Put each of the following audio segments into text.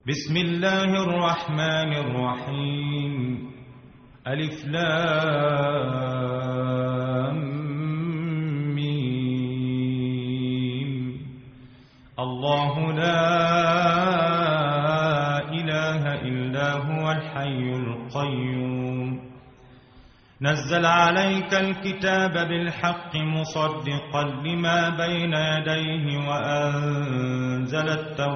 بسم الله الرحمن الرحيم. ألف لام ميم. الله لا إله إلا هو الحي القيوم. نزل عليك الكتاب بالحق مصدقا لما بين يديه وأنزل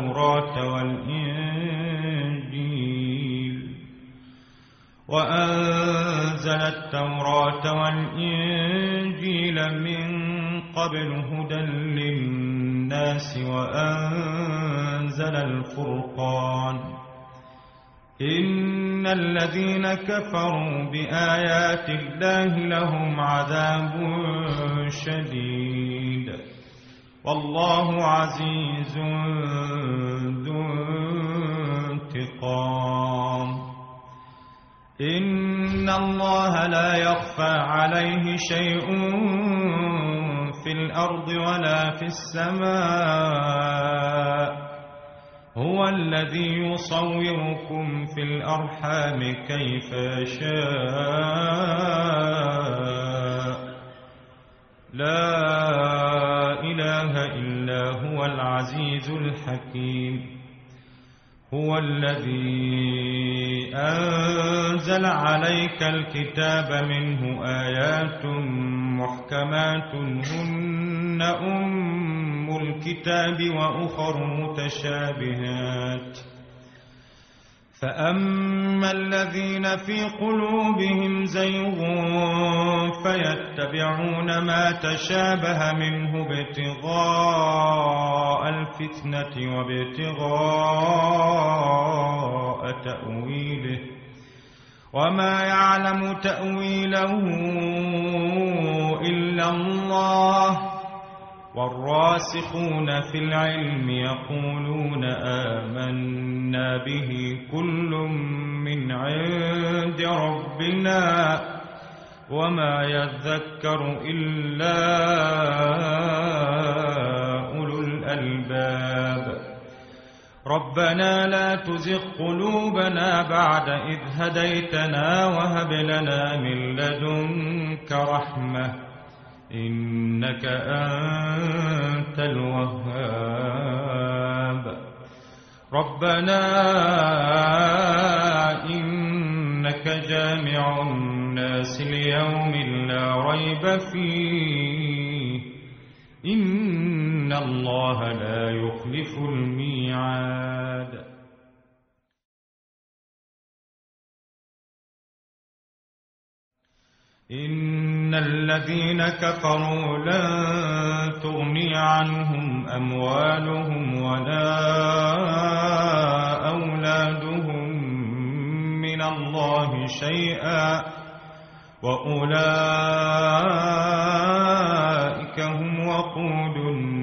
التوراة والإنجيل من قبل هدى للناس وأنزل الفرقان. إن الذين كفروا بآيات الله لهم عذاب شديد والله عزيز ذو انتقام. إن الله لا يخفى عليه شيء في الأرض ولا في السماء. هو الذي يصوركم في الأرحام كيف يشاء. لا إله إلا هو العزيز الحكيم. هو الذي أنزل عليك الكتاب منه آيات محكمات هن أم الكتاب وأخر متشابهات. فأما الذين في قلوبهم زيغ فيتبعون ما تشابه منه ابتغاء الفتنة وابتغاء تأويله وما يعلم تأويله إلا الله. والراسخون في العلم يقولون آمنا به كل من عند ربنا وما يذكر إلا أولو الألباب. ربنا لا تزغ قلوبنا بعد إذ هديتنا وهب لنا من لدنك رحمة إنك أنت الوهاب. ربنا إنك جامع الناس ليوم لا ريب فيه إن الله لا يخلف الميعاد. إن الذين كفروا لن تغني عنهم أموالهم ولا أولادهم من الله شيئا وأولئك هم وقود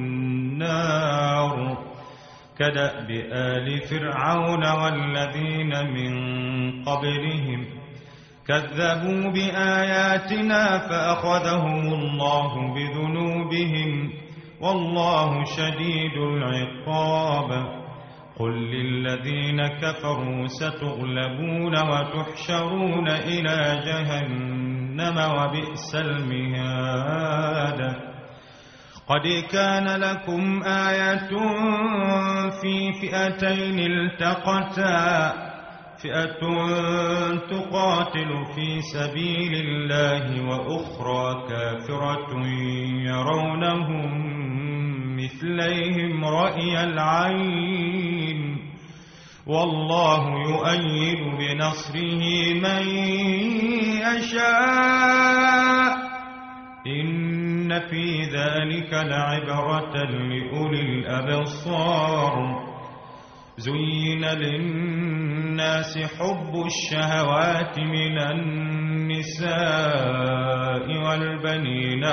النار كدأب آل فرعون والذين من قبلهم كذبوا بآياتنا فأخذهم الله بذنوبهم والله شديد العقاب. قل للذين كفروا ستغلبون وتحشرون إلى جهنم وبئس المهاد. قد كان لكم آية في فئتين التقتا فئة تقاتل في سبيل الله وأخرى كافرة يرونهم مثليهم رأي العين والله يؤيد بنصره من يشاء. إن في ذلك لعبرة لأولي الأبصار. زين للناس حب الشهوات من النساء والبنين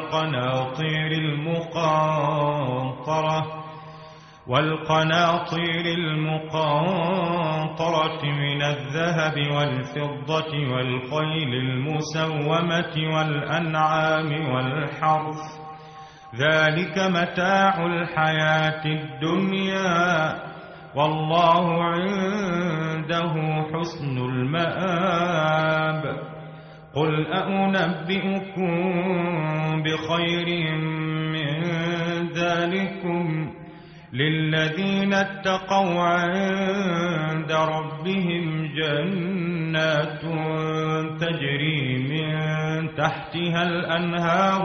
والقناطير المقنطرة من الذهب والفضة والخيل المسومة والأنعام والحرث ذلك متاع الحياة الدنيا والله عنده حسن المآب. قل أنبئكم بخير من ذلكم للذين اتقوا عند ربهم جنات تجري من تحتها الأنهار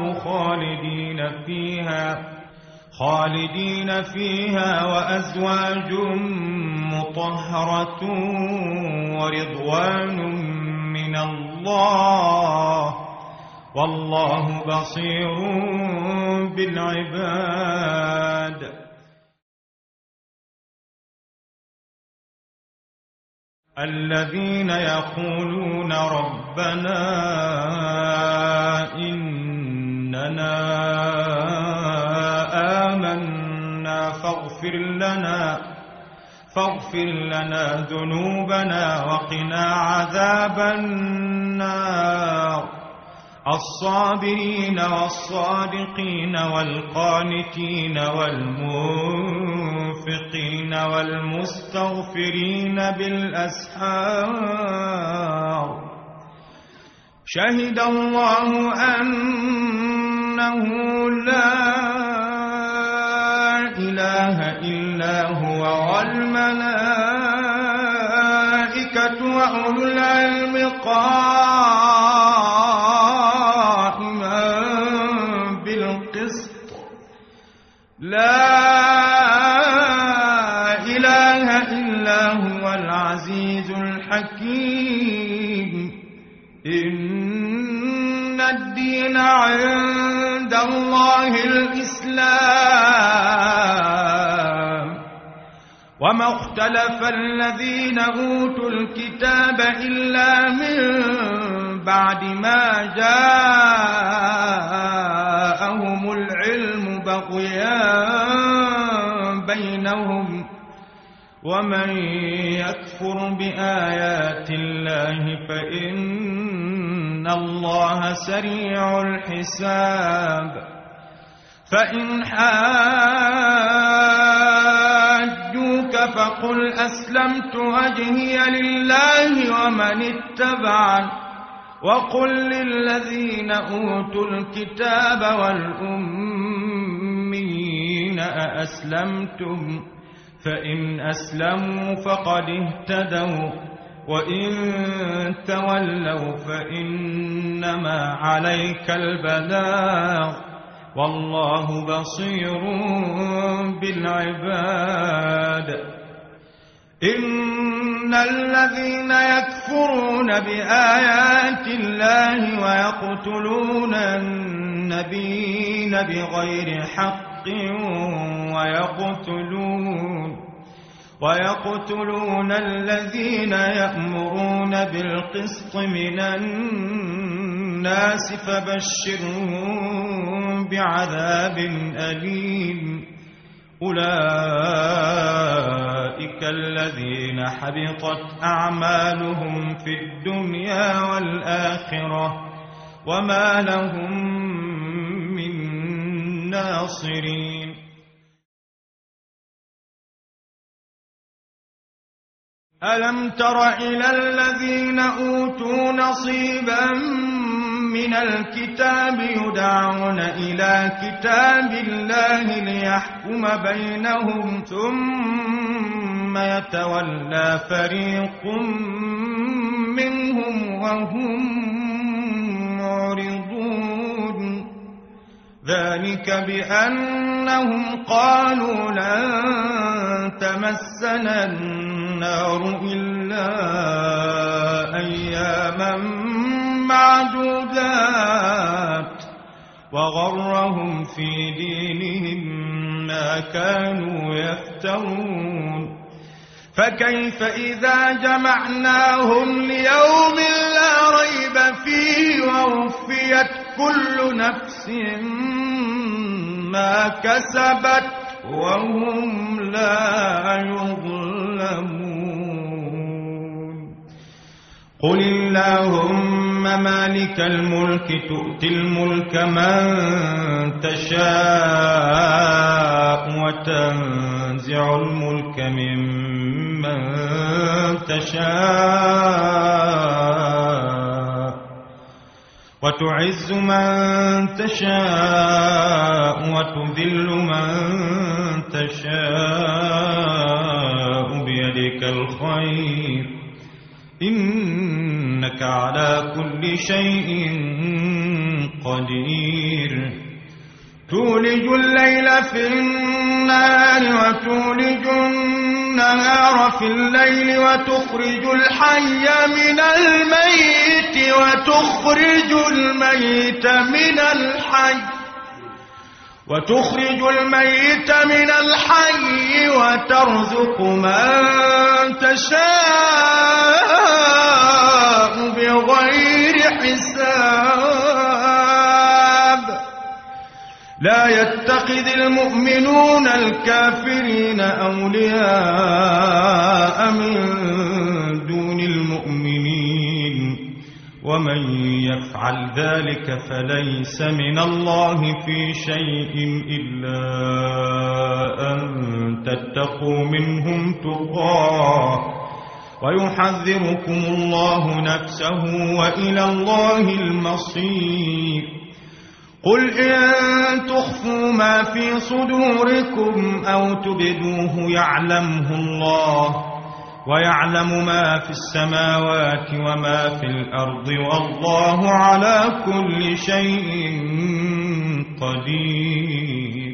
خالدين فيها وأزواج مطهرة ورضوان من الله والله بصير بالعباد. الذين يقولون ربنا إننا آمنا فاغفر لنا ذنوبنا وقنا عذاب النار. الصابرين والصادقين والقانتين والمنفقين والمستغفرين بالأسحار. شهد الله أنه لا إله إلا هو والملائكة وأولو العلم قائما بالقسط. لا إله إلا هو العزيز الحكيم. إن الدين عند الله الإسلام وما اختلف الذين أوتوا الكتاب إلا من بعد ما جاءهم العلم بغيا بينهم ومن يكفر بآيات الله فإن الله سريع الحساب. فإن حاجوك فقل أسلمت وجهي لله ومن اتبعني وقل للذين أوتوا الكتاب والأميين أأسلمتم فإن أسلموا فقد اهتدوا وإن تولوا فإنما عليك البلاغ والله بصير بالعباد. إن الذين يكفرون بآيات الله ويقتلون النبيين بغير حق ويقتلون الذين يأمرون بالقسط من الناس فبشرهم بعذاب أليم. أولئك الذين حبطت أعمالهم في الدنيا والآخرة وما لهم من ناصرين. ألم تر إلى الذين أوتوا نصيبا من الكتاب يدعون إلى كتاب الله ليحكم بينهم ثم يتولى فريق منهم وهم معرضون. ذلك بأنهم قالوا لن تمسنا النار إلا أياما معدودات وغرهم في دينهم ما كانوا يفترون. فكيف إذا جمعناهم ليوم لا ريب فيه ووفيت كل نفس ما كسبت وهم لا يظلمون. قل اللهم اللهم مالك الملك تؤتي الملك من تشاء وتنزع الملك ممن تشاء وتعز من تشاء وتذل من تشاء بيدك الخير إنك على كل شيء قدير تولج الليل في النهار وتولج النهار في الليل وتخرج الحي من الميت وتخرج الميت من الحي وترزق من تشاء بغير حساب لا يتخذ المؤمنون الكافرين أولياء من دون المؤمنين ومن يفعل ذلك فليس من الله في شيء إلا أن تتقوا منهم تقاه ويحذركم الله نفسه وإلى الله المصير قل إن تخفوا ما في صدوركم أو تبدوه يعلمه الله ويعلم ما في السماوات وما في الأرض والله على كل شيء قدير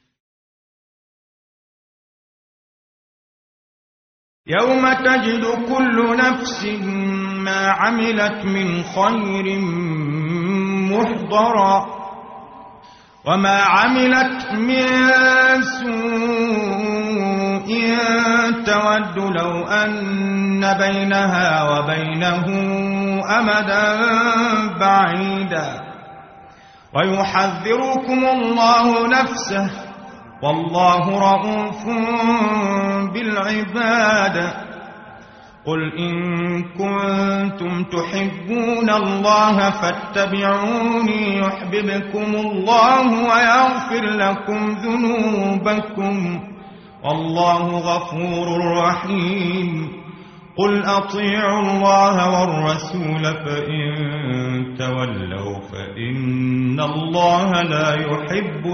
يوم تجد كل نفس ما عملت من خير محضرا وما عملت من سوء تود لو أن بينها وبينه أمدا بعيدا ويحذركم الله نفسه والله رؤوف بالعباد قل إن كنتم تحبون الله فاتبعوني يحببكم الله ويغفر لكم ذنوبكم والله غفور رحيم قل أطيعوا الله والرسول فإن تولوا فإن الله لا يحب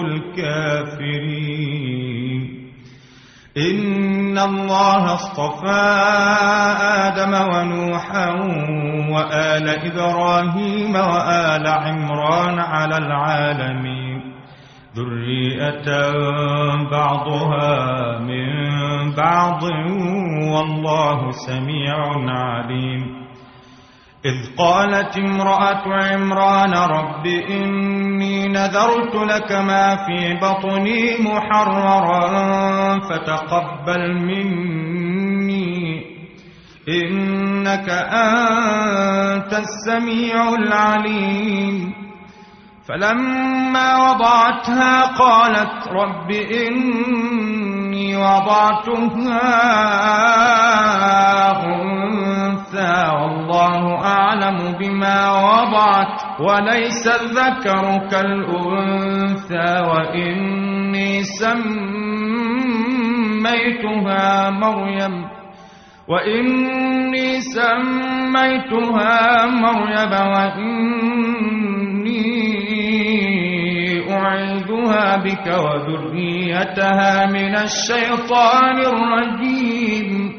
الكافرين إن الله اصطفى آدم ونوحا وآل إبراهيم وآل عمران على العالمين ذرية بعضها من بعض والله سميع عليم إذ قالت امرأة عمران رب إني نذرت لك ما في بطني محررا فتقبل مني إنك أنت السميع العليم فلما وضعتها قالت رب إني وضعتها أنثى والله أعلم بما وضعت وليس الذكر كالأنثى وإني سميتها مريم وإني أعيذها بك وذريتها من الشيطان الرجيم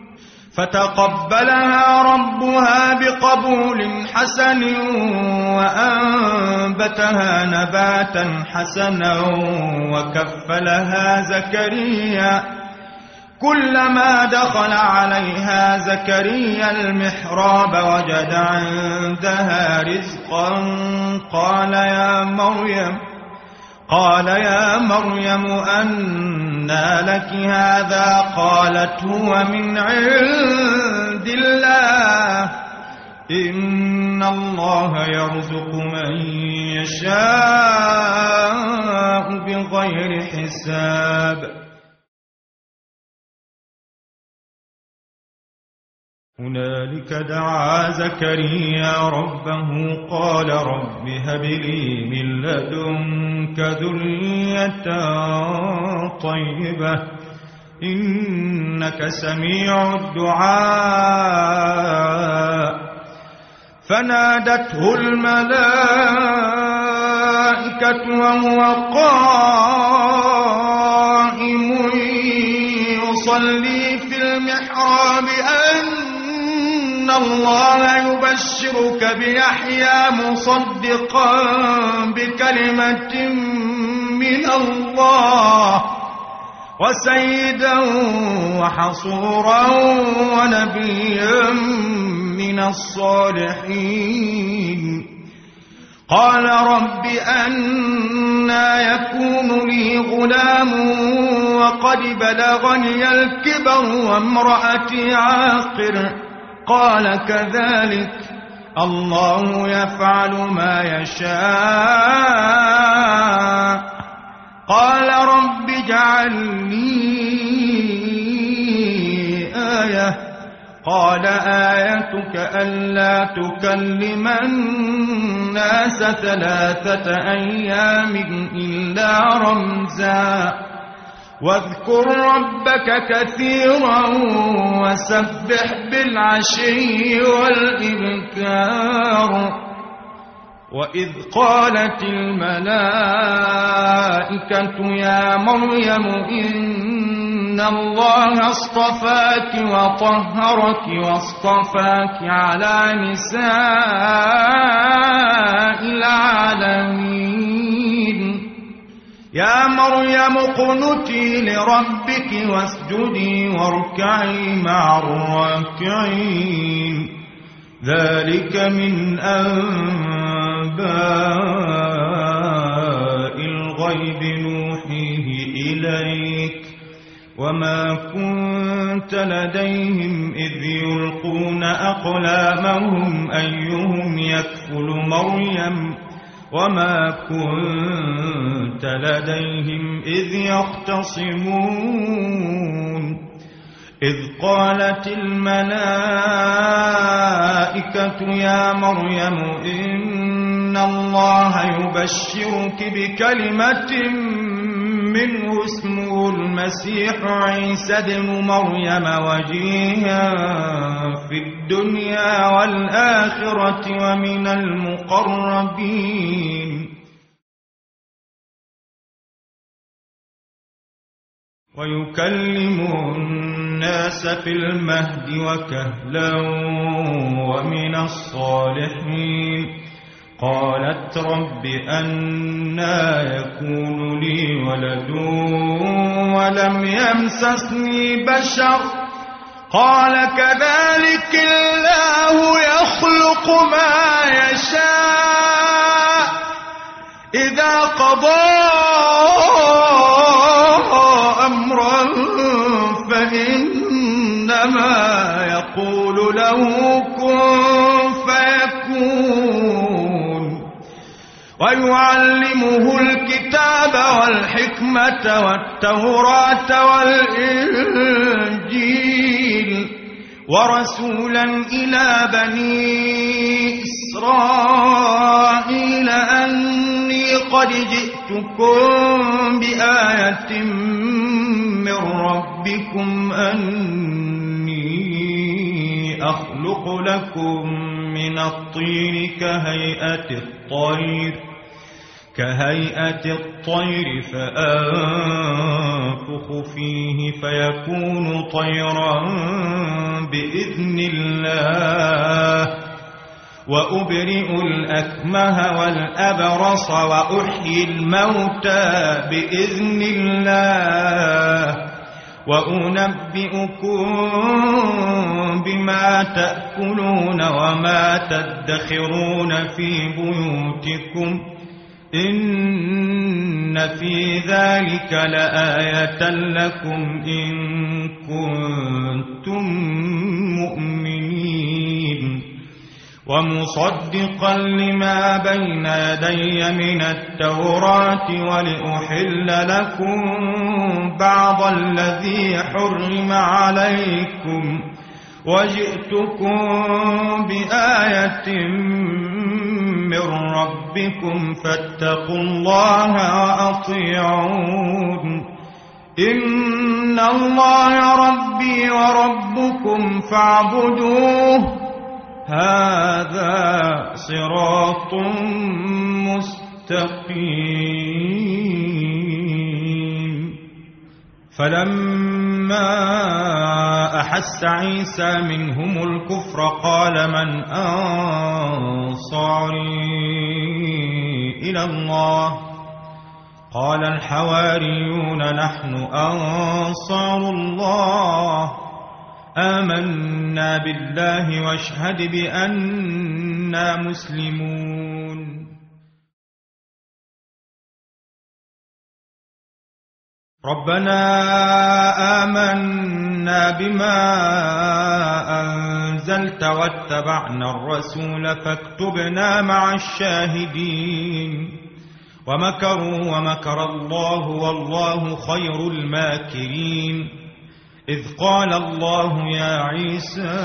فتقبلها ربها بقبول حسن وأنبتها نباتا حسنا وكفلها زكريا كلما دخل عليها زكريا المحراب وجد عندها رزقا قال يا مريم أنى لك هذا قالت هو من عند الله إن الله يرزق من يشاء بغير حساب هنالك دعا زكريا ربه قال رب هب لي من لدنك ذرية طيبة إنك سميع الدعاء. فنادته الملائكة وهو قائم يصلي في المحراب أن الله يبشرك بيحيى مصدقا بكلمة من الله وسيدا وحصورا ونبيا من الصالحين. قال رب أنى يكون لي غلام وقد بلغني الكبر وامرأتي عاقر. قال كذلك الله يفعل ما يشاء. قال رب اجعل لي آية. قال آيتك ألا تكلم الناس 3 أيام إلا رمزا واذكر ربك كثيرا وسبح بالعشي والإبكار. وإذ قالت الملائكة يا مريم إن الله اصطفاك وطهرك واصطفاك على نساء العالمين. يا مريم اقنتي لربك واسجدي واركعي مع الراكعين. ذلك من أنباء الغيب نوحيه إليك وما كنت لديهم إذ يلقون أقلامهم أيهم يكفل مريم وما كنت لديهم إذ يختصمون. إذ قالت الملائكة يا مريم إن الله يبشرك بكلمة منه اسمه المسيح عيسى ابن مريم وجيها في الدنيا والآخرة ومن المقربين. ويكلم الناس في المهد وكهلا ومن الصالحين. قالت رب أنى يكون لي ولد ولم يمسسني بشر. قال كذلك الله يخلق ما يشاء إذا قضى أمرا فإنما يقول له كن فيكون. ويعلمه الكتاب والحكمة والتوراة والإنجيل ورسولا إلى بني إسرائيل أني قد جئتكم بآية من ربكم أني أخلق لكم من الطين كهيئة الطير فأنفخ فيه فيكون طيرا بإذن الله وأبرئ الأكمه والأبرص وأحيي الموتى بإذن الله وأنبئكم بما تأكلون وما تدخرون في بيوتكم إن في ذلك لآية لكم إن كنتم مؤمنين. ومصدقا لما بين يدي من التوراة ولأحل لكم بعض الذي حرم عليكم وجئتكم بآية من ربكم فاتقوا الله وأطيعون إن الله ربي وربكم فاعبدوه هذا صراط مستقيم. فلما أحس عيسى منهم الكفر قال من أنصاري إلى الله قال الحواريون نحن أنصار الله آمنا بالله واشهد بأننا مسلمون. ربنا آمنا بما أنزلت واتبعنا الرسول فاكتبنا مع الشاهدين. ومكروا ومكر الله والله خير الماكرين. إذ قال الله يا عيسى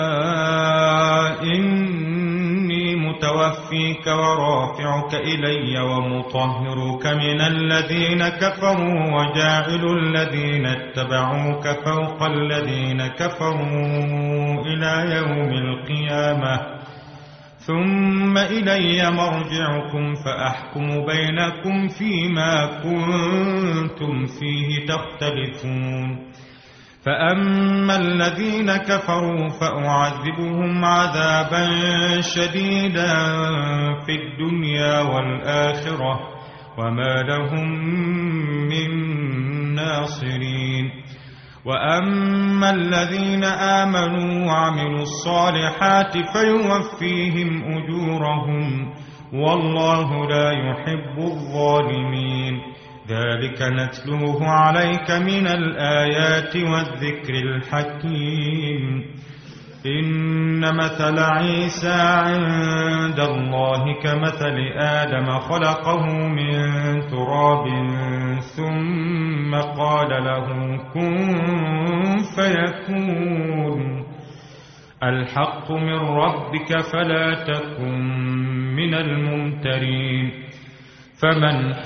إني متوفيك ورافعك إلي ومطهرك من الذين كفروا وجاعل الذين اتبعوك فوق الذين كفروا إلى يوم القيامة ثم إلي مرجعكم فأحكم بينكم فيما كنتم فيه تختلفون. فأما الذين كفروا فأعذبهم عذابا شديدا في الدنيا والآخرة وما لهم من ناصرين. وأما الذين آمنوا وعملوا الصالحات فيوفيهم أجورهم والله لا يحب الظالمين. ذلك نتلوه عليك من الآيات والذكر الحكيم. إن مثل عيسى عند الله كمثل آدم خلقه من تراب ثم قال له كن فيكون. الحق من ربك فلا تكن من الممترين. فمن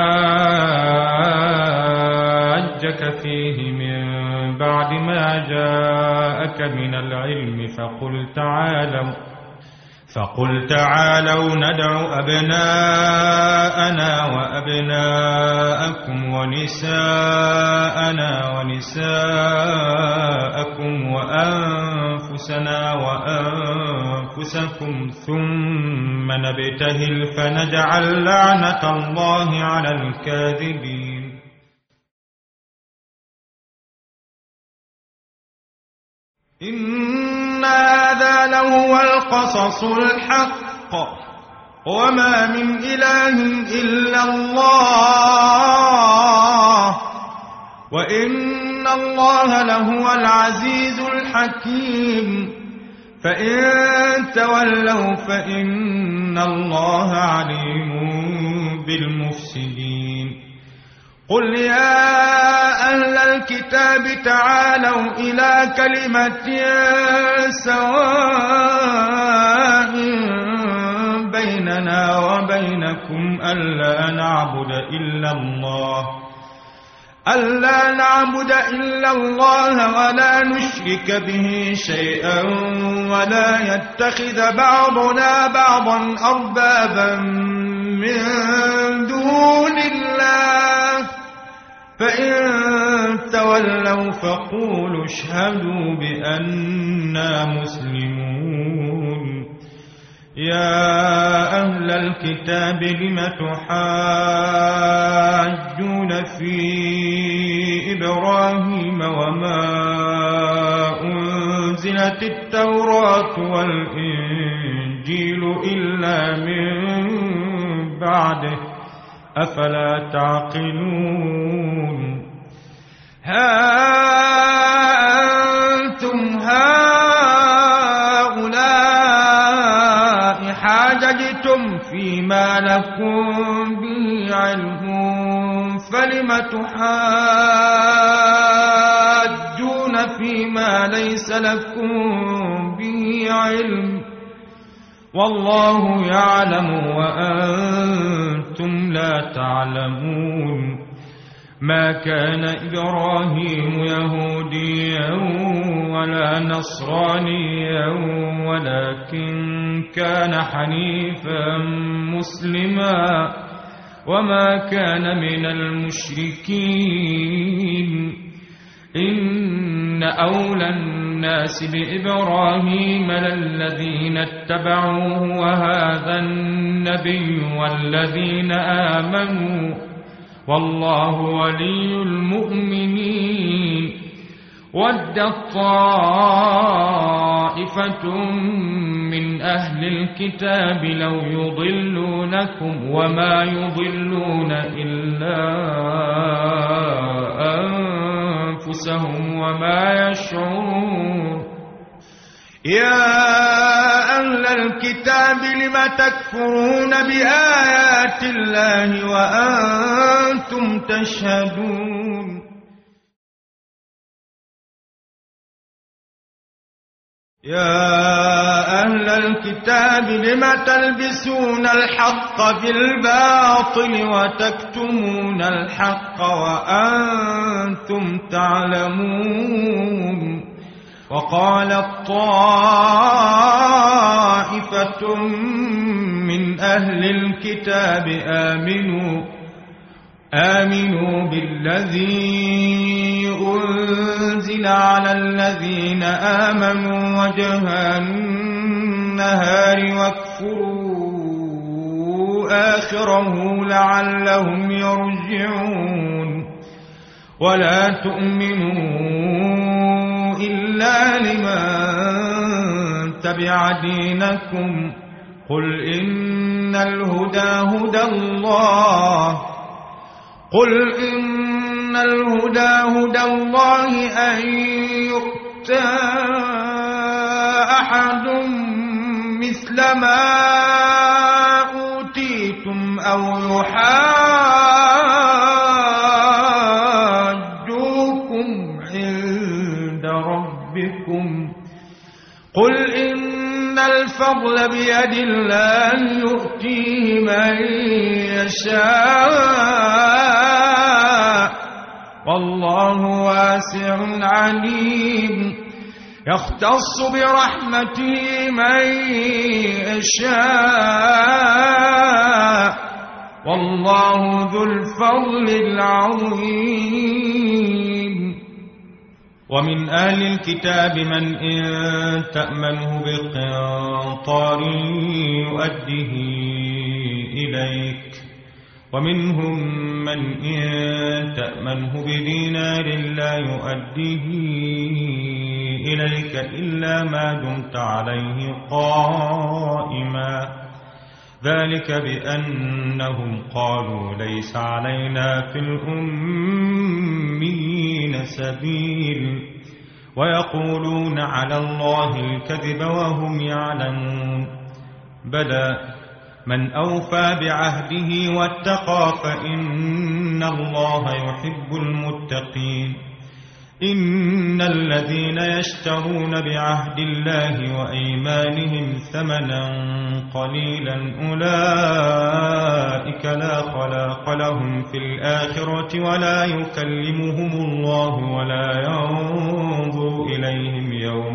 حاجك فيه من بعد ما جاءك من العلم فقل تعالوا ندع أبناءنا وأبناءكم ونساءنا ونساءكم وأنفسنا وأنفسكم ثم نبتهل فنجعل لعنة الله على الكاذبين. إن هذا لهو القصص الحق وما من إله إلا الله وإن الله لهو العزيز الحكيم. فإن تولوا فإن الله عليم بالمفسدين. قل يا أهل الكتاب تعالوا إلى كلمة سواء بيننا وبينكم ألا نعبد إلا الله ولا نشرك به شيئا ولا يتخذ بعضنا بعضا أربابا من دون الله. فإن تولوا فقولوا اشهدوا بأننا مسلمون. يا أهل الكتاب لم تحاجون في إبراهيم وما أنزلت التوراة والإنجيل إلا من بعده أفلا تعقلون. ها أنتم هؤلاء حاججتم فيما لكم به علم فلم تحاجون فيما ليس لكم به علم والله يعلم وأنتم لا تعلمون ما كان إبراهيم يهوديا ولا نصرانيا ولكن كان حنيفا مسلما وما كان من المشركين إن أولى الناس بإبراهيم للذين اتبعوه وهذا النبي والذين آمنوا والله ولي المؤمنين ودت طائفة من أهل الكتاب لو يضلونكم وما يضلون إلا أنفسهم وما يشعرون يا أهل الكتاب لم تكفرون بآيات الله وأنتم تشهدون يا أهل الكتاب لم تلبسون الحق بالباطل وتكتمون الحق وأنتم تعلمون وقالت طائفة من أهل الكتاب آمنوا بالذي أنزل على الذين آمنوا وجه النهار واكفروا آخره لعلهم يرجعون ولا تؤمنوا إلا لمن تبع دينكم قل إن الهدى هدى الله أن يؤتى أحد مثل ما أوتيتم أو يحاجوكم عند ربكم قل إن الفضل بيد الله يؤتيه من يشاء والله واسع عليم يختص برحمته من يشاء والله ذو الفضل العظيم ومن أهل الكتاب من إن تأمنه بقنطار يؤديه إليك ومنهم من إن تأمنه بدينار لا يؤديه إليك إلا ما دمت عليه قائما ذلك بأنهم قالوا ليس علينا في الأميين سبيل ويقولون على الله الكذب وهم يعلمون بلى من أوفى بعهده واتقى فإن الله يحب المتقين إن الذين يشترون بعهد الله وأيمانهم ثمنا قليلا أولئك لا خلاق لهم في الآخرة ولا يكلمهم الله ولا ينظر إليهم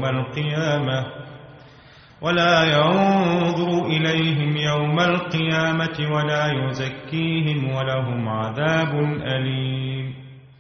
يوم القيامة ولا يزكيهم ولهم عذاب أليم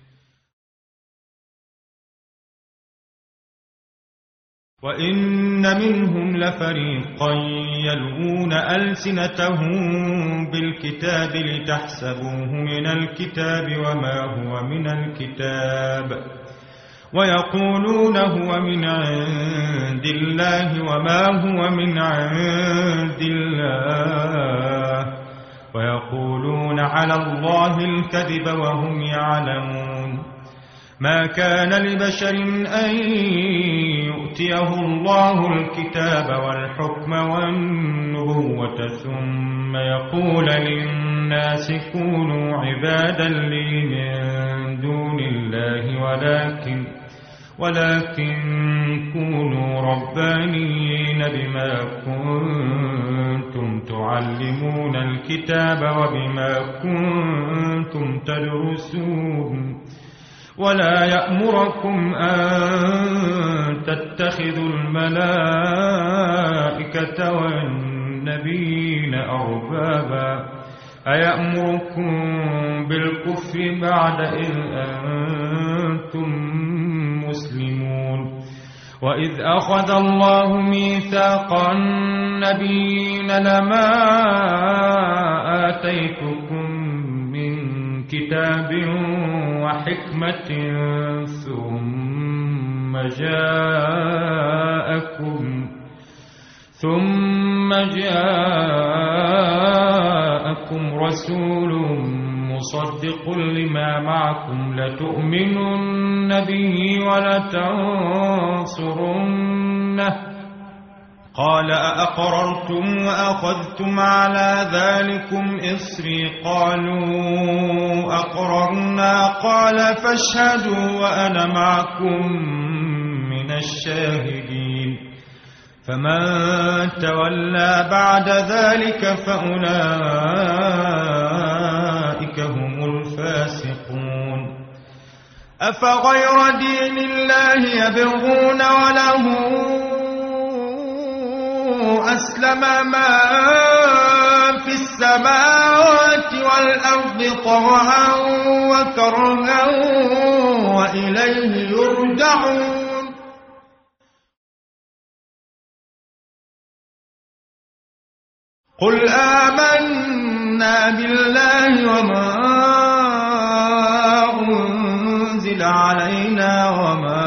وإن منهم لفريقا يلوون ألسنتهم بالكتاب لتحسبوه من الكتاب وما هو من الكتاب ويقولون هو من عند الله وما هو من عند الله ويقولون على الله الكذب وهم يعلمون ما كان لبشر أن يؤتيه الله الكتاب والحكم والنبوة ثم يقول للناس كونوا عبادا لي من دون الله ولكن كونوا ربانيين بما كنتم تعلمون الكتاب وبما كنتم تدرسون ولا يأمركم أن تتخذوا الملائكة والنبيين أربابا أيأمركم بالكفر بعد إذ أنتم مسلمون وإذ أخذ الله ميثاق النبيين لما آتيتكم من كتاب وحكمة ثم جاءكم رسول مصدق لما معكم لتؤمنن به ولتنصرنه قال أأقررتم وأخذتم على ذلكم إصري قالوا أقررنا قال فاشهدوا وأنا معكم من الشاهدين فمن تولى بعد ذلك فأولئك هم الفاسقون أفغير دين الله يبغون وله أسلم ما في السماوات والأرض طوعا وكرها وإليه يرجعون قل آمنا بالله وما أنزل علينا وما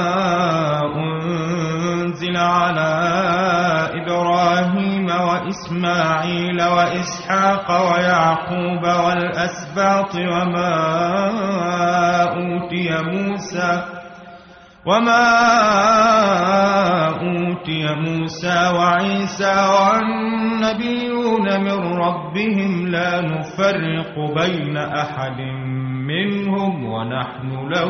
أنزل على إبراهيم وإسماعيل وإسحاق ويعقوب والأسباط وما أوتي موسى وعيسى والنبيون من ربهم لا نفرق بين أحد منهم ونحن له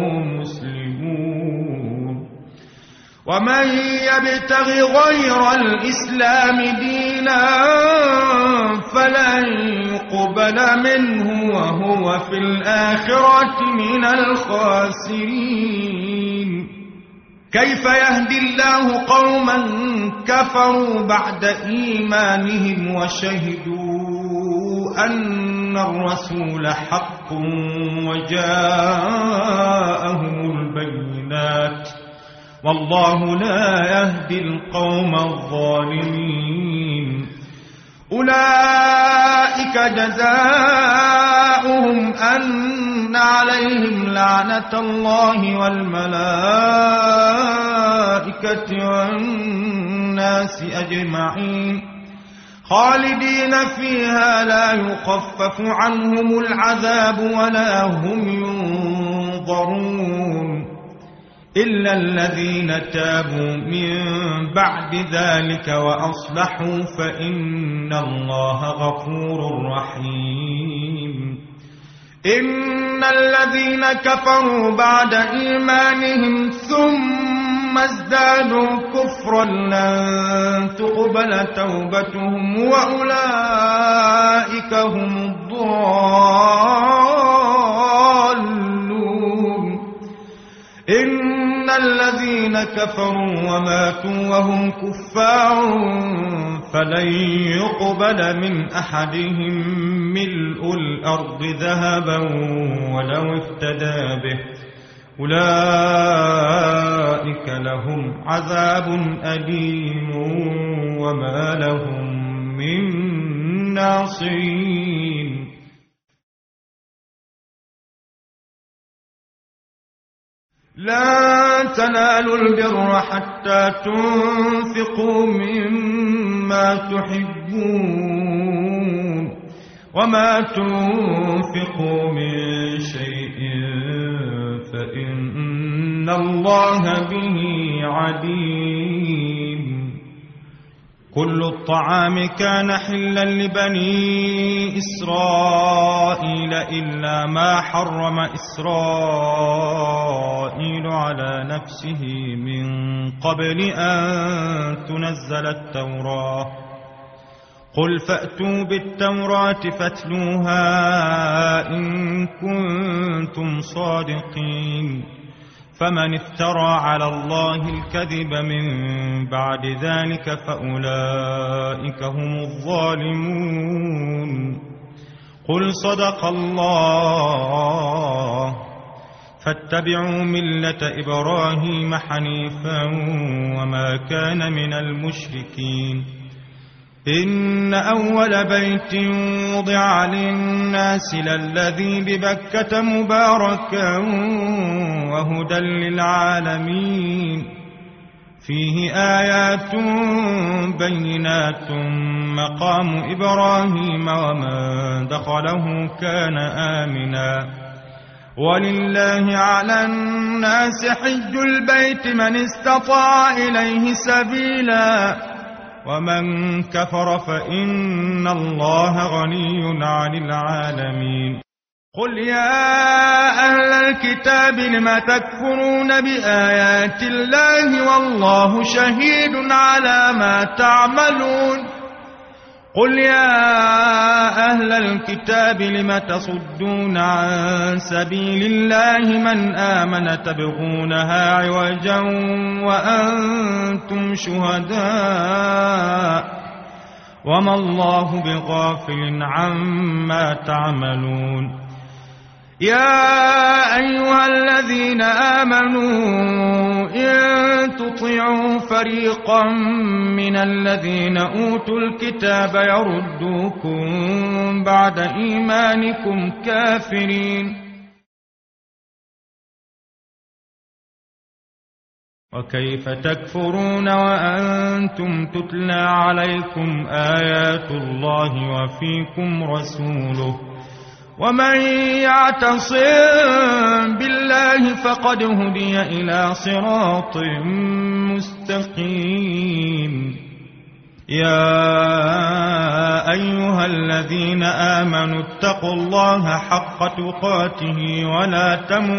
مسلمون ومن يبتغ غير الإسلام دينا فلن يقبل منه وهو في الآخرة من الخاسرين كيف يهدي الله قوما كفروا بعد إيمانهم وشهدوا أن الرسول حق وجاءهم البينات والله لا يهدي القوم الظالمين أولئك جزاؤهم أن عليهم لعنة الله والملائكة والناس أجمعين خالدين فيها لا يخفف عنهم العذاب ولا هم ينظرون إلا الذين تابوا من بعد ذلك وأصلحوا فإن الله غفور رحيم إن الذين كفروا بعد إيمانهم ثم ازدادوا كفرا لن تقبل توبتهم وأولئك هم الضالون إن الذين كفروا وماتوا وهم كفار فلن يقبل من أحدهم ملء الأرض ذهبا ولو افتدى به أولئك لهم عذاب أليم وما لهم من ناصرين لا تنالوا البر حتى تنفقوا مما تحبون وما تنفقوا من شيء فإن الله به عليم كل الطعام كان حلا لبني إسرائيل إلا ما حرم إسرائيل على نفسه من قبل أن تنزل التوراة. قل فأتوا بالتوراة فاتلوها إن كنتم صادقين. فمن افترى على الله الكذب من بعد ذلك فأولئك هم الظالمون. قل صدق الله فاتبعوا ملة إبراهيم حنيفا وما كان من المشركين. إن أول بيت وضع للناس للذي ببكة مباركا وهدى للعالمين. فيه آيات بينات مقام إبراهيم ومن دخله كان آمنا. ولله على الناس حج البيت من استطاع إليه سبيلا ومن كفر فإن الله غني عن العالمين. قل يا أهل الكتاب لم تكفرون بآيات الله والله شهيد على ما تعملون. قل يا أهل الكتاب لم تصدون عن سبيل الله من آمن تبغونها عوجا وأنتم شهداء وما الله بغافل عما تعملون. يا أيها الذين آمنوا إن تطيعوا فريقا من الذين أوتوا الكتاب يردوكم بعد إيمانكم كافرين. وكيف تكفرون وأنتم تتلى عليكم آيات الله وفيكم رسوله ومن يعتصم بالله فقد هدي إلى صراط مستقيم. يا أيها الذين آمنوا اتقوا الله حق تقاته ولا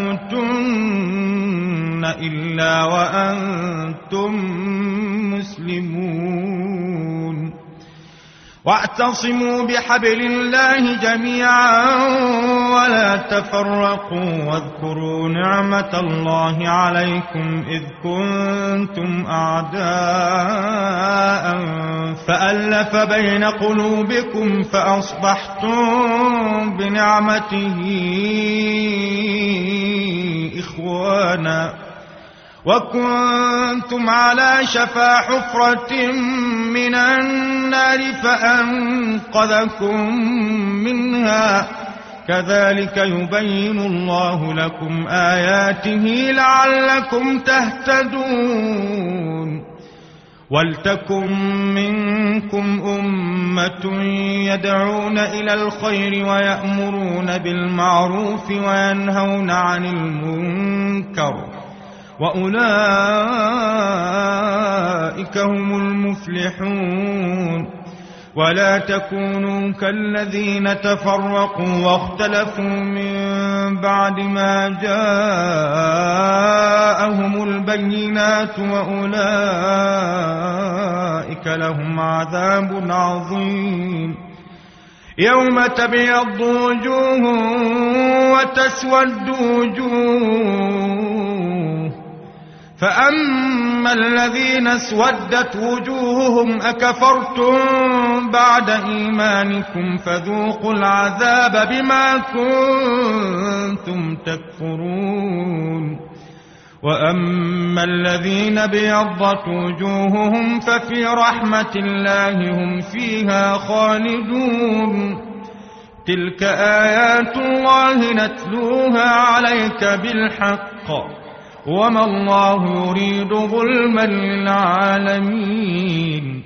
تموتن إلا وأنتم مسلمون. واعتصموا بحبل الله جميعا ولا تفرقوا واذكروا نعمة الله عليكم إذ كنتم أعداء فألف بين قلوبكم فأصبحتم بنعمته إخوانا وكنتم على شفا حفرة من النار فأنقذكم منها. كذلك يبين الله لكم آياته لعلكم تهتدون. ولتكن منكم أمة يدعون إلى الخير ويأمرون بالمعروف وينهون عن المنكر وأولئك هم المفلحون. ولا تكونوا كالذين تفرقوا واختلفوا من بعد ما جاءهم البينات وأولئك لهم عذاب عظيم. يوم تبيض وجوه وتسود وجوه فأما الذين اسودت وجوههم أكفرتم بعد إيمانكم فذوقوا العذاب بما كنتم تكفرون. وأما الذين بيضت وجوههم ففي رحمة الله هم فيها خالدون. تلك آيات الله نتلوها عليك بالحق وما الله يريد ظلما للعالمين.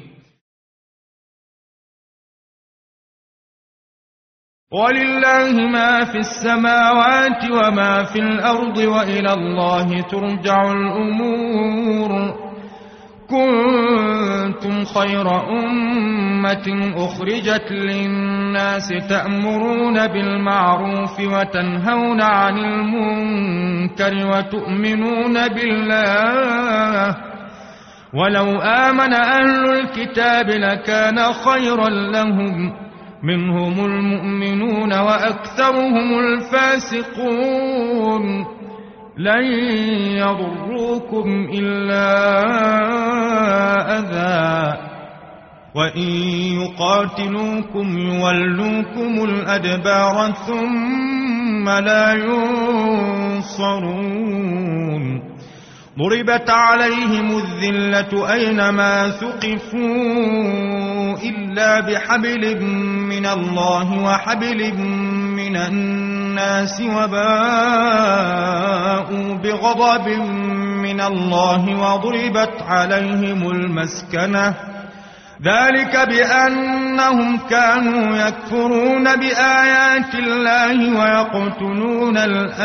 ولله ما في السماوات وما في الأرض وإلى الله ترجع الأمور. كنتم كنتم خير أمة أخرجت للناس تأمرون بالمعروف وتنهون عن المنكر وتؤمنون بالله ولو آمن أهل الكتاب لكان خيرا لهم منهم المؤمنون وأكثرهم الفاسقون لن يضروكم إلا أذى وإن يقاتلوكم يولوكم الأدبار ثم لا ينصرون ضربت عليهم الذلة أينما ثقفوا إلا بحبل من الله وحبل من الناس وباءوا بغضب من الله وضربت عليهم المسكنة ذلك بأنهم كانوا يكفرون بآيات الله ويقتلون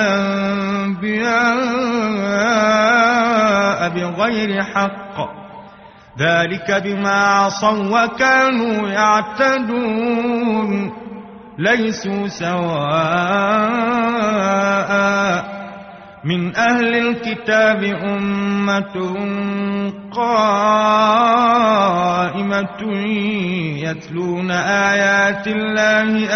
الأنبياء بغير حق ذلك بما عصوا وكانوا يعتدون ليسوا سواء من أهل الكتاب أمة قائمة يتلون آيات الله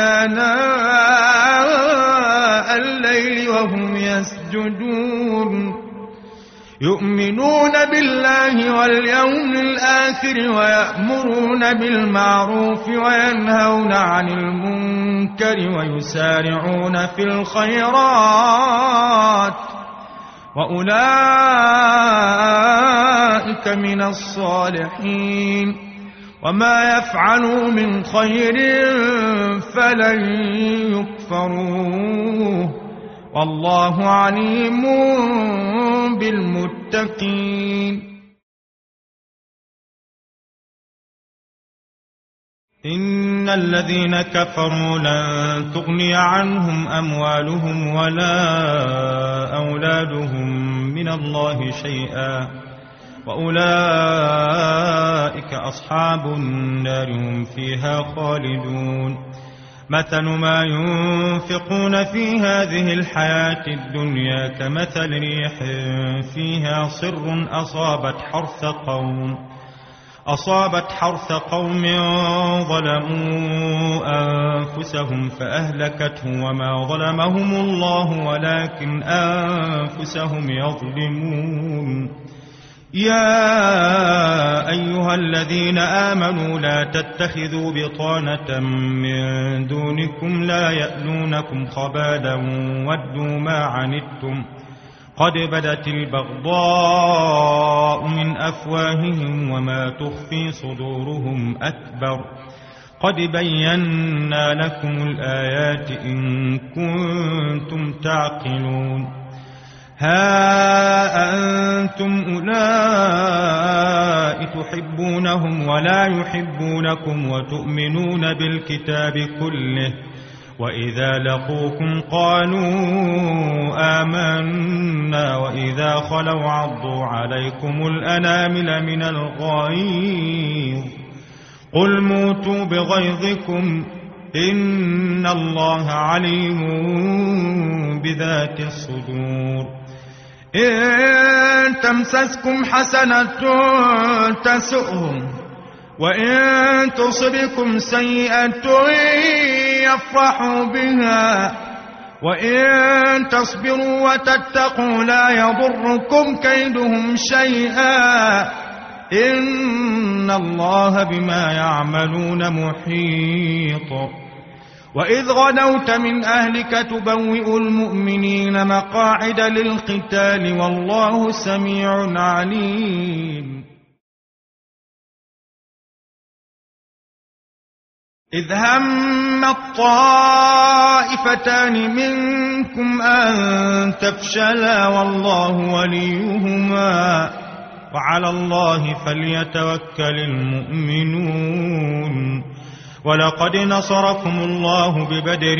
آناء الليل وهم يسجدون يؤمنون بالله واليوم الآخر ويأمرون بالمعروف وينهون عن المنكر ويسارعون في الخيرات وأولئك من الصالحين وما يفعلوا من خير فلن يكفروه والله عليم بالمتقين إن الذين كفروا لن تغني عنهم أموالهم ولا أولادهم من الله شيئا وأولئك أصحاب النار هم فيها خالدون مثل ما ينفقون في هذه الحياة الدنيا كمثل ريح فيها صر أصابت حرث قوم ظلموا أنفسهم فأهلكته وما ظلمهم الله ولكن أنفسهم يظلمون يا أيها الذين آمنوا لا تتخذوا بطانة من دونكم لا يألونكم خبالا ودوا ما عنتم قد بدت البغضاء من أفواههم وما تخفي صدورهم أكبر قد بينا لكم الآيات إن كنتم تعقلون ها أنتم أولئك تحبونهم ولا يحبونكم وتؤمنون بالكتاب كله وإذا لقوكم قالوا آمنا وإذا خلوا عضوا عليكم الأنامل من الغيظ قل موتوا بغيظكم إن الله عليم بذات الصدور إن تمسسكم حسنة تسؤهم وإن تصبكم سيئة يفرحوا بها وإن تصبروا وتتقوا لا يضركم كيدهم شيئا إن الله بما يعملون محيط وإذ غدوت من أهلك تبوئ المؤمنين مقاعد للقتال والله سميع عليم إذ هم الطائفتان منكم أن تفشلا والله وليهما وعلى الله فليتوكل المؤمنون ولقد نصركم الله ببدر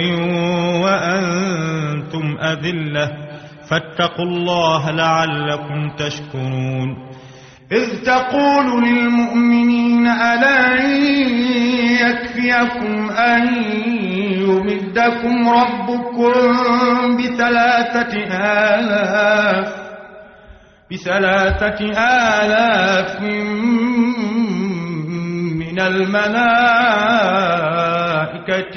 وأنتم أذلة فاتقوا الله لعلكم تشكرون إذ تقول للمؤمنين ألا يكفيكم أن يمدكم ربكم ب3,000 من الملائكة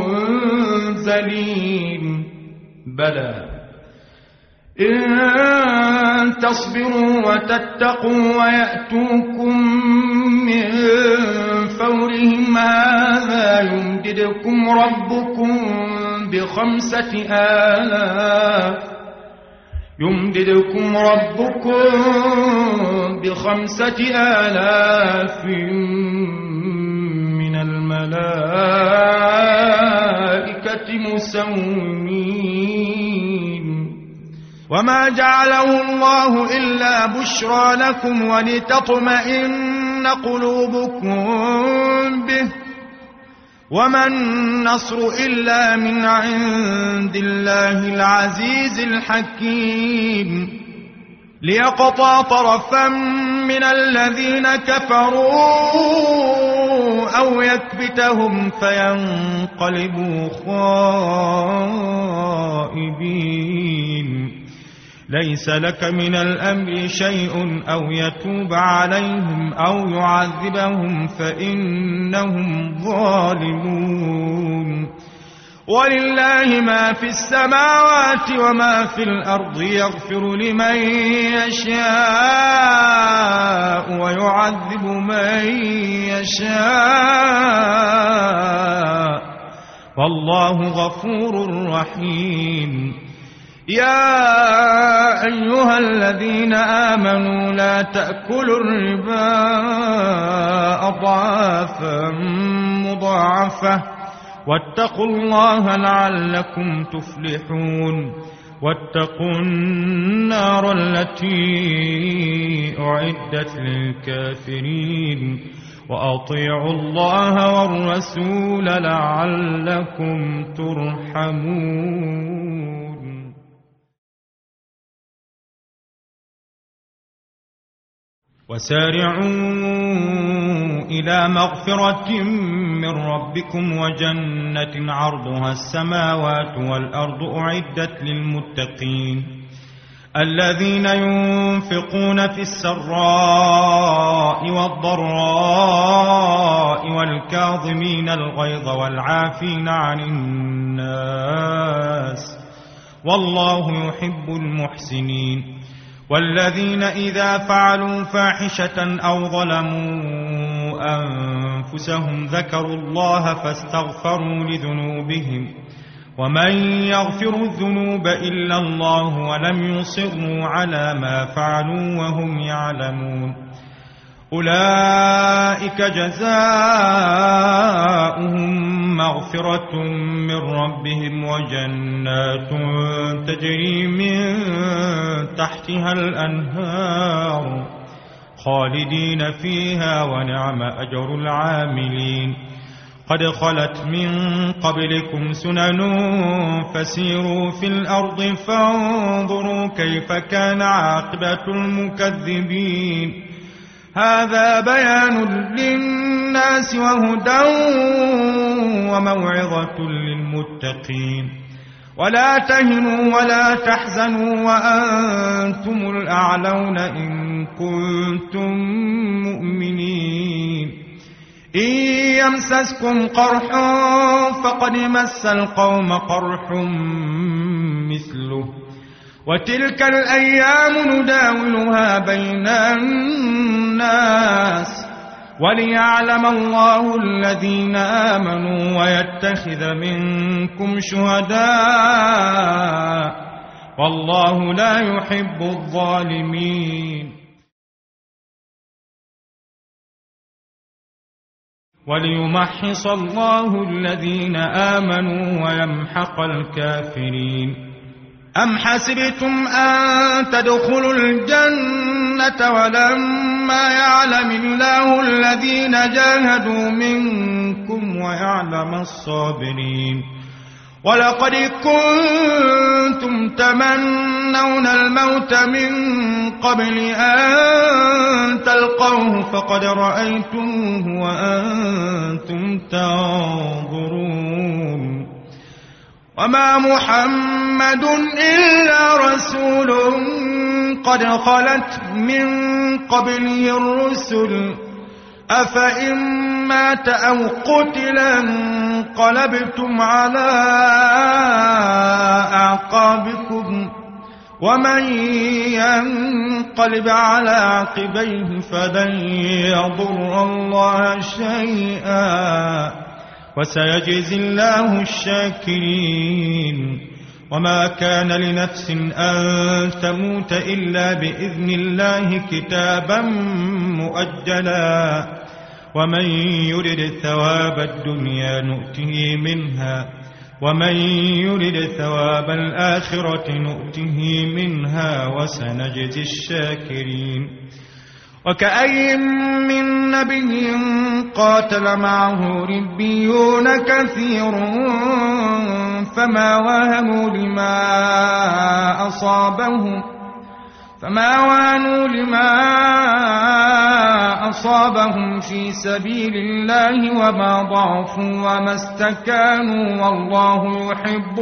منزلين بلى إن تصبروا وتتقوا ويأتوكم من فورهم هذا يمددكم ربكم ب5,000 من الملائكة مسومين وما جعله الله إلا بشرى لكم ولتطمئن قلوبكم به وما النصر إلا من عند الله العزيز الحكيم ليقطع طرفا من الذين كفروا أو يكبتهم فينقلبوا خائبين ليس لك من الأمر شيء أو يتوب عليهم أو يعذبهم فإنهم ظالمون ولله ما في السماوات وما في الأرض يغفر لمن يشاء ويعذب من يشاء والله غفور رحيم يا أيها الذين آمنوا لا تأكلوا الربا أضعافا مضاعفة واتقوا الله لعلكم تفلحون واتقوا النار التي أعدت للكافرين وأطيعوا الله والرسول لعلكم ترحمون وسارعوا إلى مغفرة من ربكم وجنة عرضها السماوات والأرض أعدت للمتقين الذين ينفقون في السراء والضراء والكاظمين الغيظ والعافين عن الناس والله يحب المحسنين والذين إذا فعلوا فاحشة أو ظلموا أنفسهم ذكروا الله فاستغفروا لذنوبهم ومن يغفر الذنوب إلا الله ولم يصروا على ما فعلوا وهم يعلمون أولئك جزاؤهم مغفرة من ربهم وجنات تجري من تحتها الأنهار خالدين فيها ونعم أجر العاملين قد خلت من قبلكم سنن فسيروا في الأرض فانظروا كيف كان عاقبة المكذبين هذا بيان للناس وهدى وموعظة للمتقين ولا تهنوا ولا تحزنوا وأنتم الأعلون إن كنتم مؤمنين إن يمسسكم قرح فقد مس القوم قرح مثله وتلك الأيام نداولها بين الناس وليعلم الله الذين آمنوا ويتخذ منكم شهداء والله لا يحب الظالمين وليمحص الله الذين آمنوا ويمحق الكافرين أم حسبتم أن تدخلوا الجنة ولما يعلم الله الذين جاهدوا منكم ويعلم الصابرين ولقد كنتم تمنون الموت من قبل أن تلقوه فقد رأيتموه وأنتم تنظرون وما محمد إلا رسول قد خلت من قبله الرسل أفإن مات أو قتلا انقلبتم على أعقابكم ومن ينقلب على عقبيه فلن يضر الله شيئا وسيجزي الله الشاكرين وما كان لنفس أن تموت إلا بإذن الله كتابا مؤجلا ومن يرد ثواب الدنيا نؤته منها ومن يرد ثواب الآخرة نؤته منها وسنجزي الشاكرين وكأي من نبي قاتل معه ربيون كثير فما وهنوا لما أصابهم في سبيل الله وما ضعفوا وما استكانوا والله يحب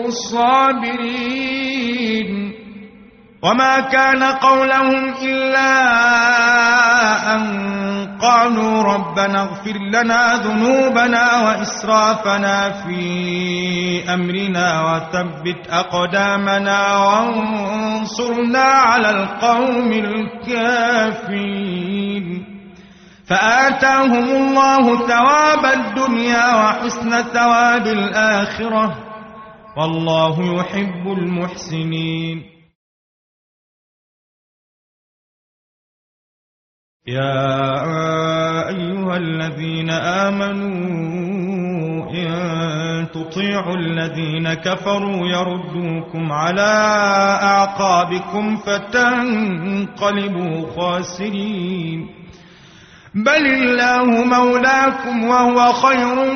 الصابرين وما كان قولهم إلا أن قالوا ربنا اغفر لنا ذنوبنا وإسرافنا في أمرنا وثبت أقدامنا وانصرنا على القوم الكافرين فآتاهم الله ثواب الدنيا وحسن ثواب الآخرة والله يحب المحسنين يا أيها الذين آمنوا إن تطيعوا الذين كفروا يردوكم على أعقابكم فتنقلبوا خاسرين بل الله مولاكم وهو خير